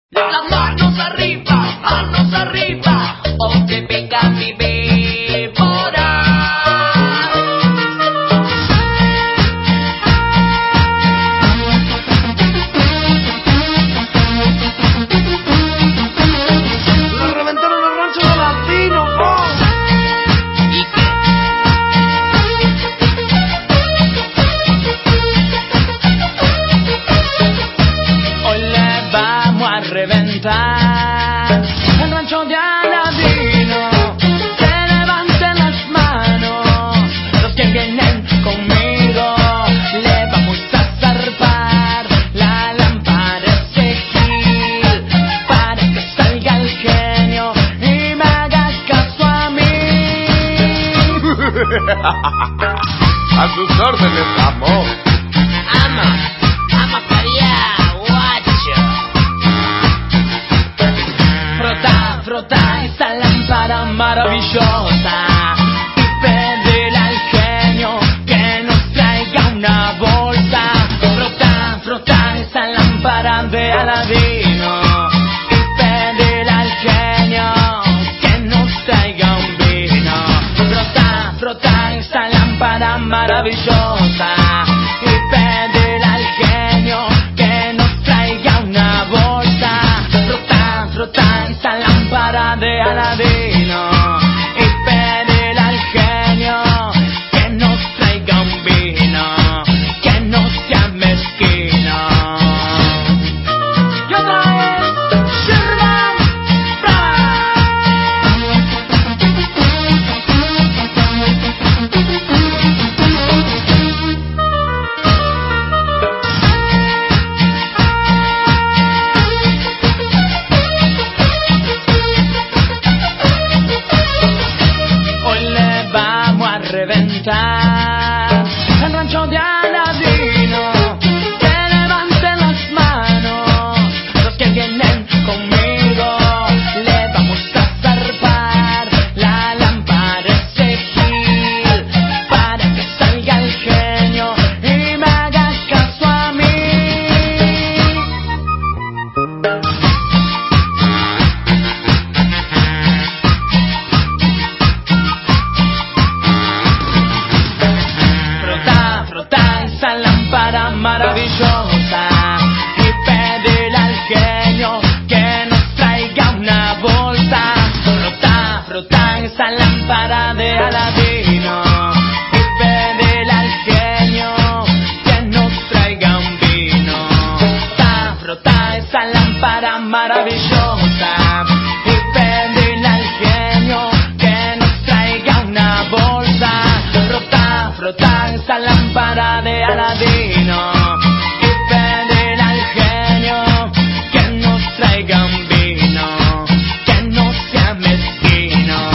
Manos arriba, o que venga mi víbora. ¡Le reventaron el rancho de Latino, oh! ¿Y qué? Hoy le vamos a reventar el rancho de Aladino. Que levanten las manos los que vienen conmigo. Le vamos a zarpar la lámpara ese gil para que salga el genio y me haga caso a mí. A sus órdenes, amor. Ama Faria, guacho. Frota esa lámpara maravillosa y pedirle al genio que nos traiga una bolsa. Frota esa lámpara de Aladino y pedirle al genio que nos traiga un vino. Frota esa lámpara maravillosa y pedirle al genio que nos traiga una bolsa. Frota esa lámpara de Aladino y pedirle al genio que nos traiga un vino, que no sea mezquino. Y otra vez, Sherman reventar el rancho de Aladino. Que levanten las manos los que vienen conmigo. Le vamos a zarpar la lámpara ese gil para que salga el genio y me haga caso a mí. Esa lámpara maravillosa y pedirle al genio que nos traiga una bolsa. Frota esa lámpara de Aladino y pedirle al genio que nos traiga un vino. Frota esa lámpara maravillosa y pedirle al genio que nos traiga una bolsa. Frota esa lámpara de Aladino y pedirle al genio que nos traiga un vino, que no sea mezquino.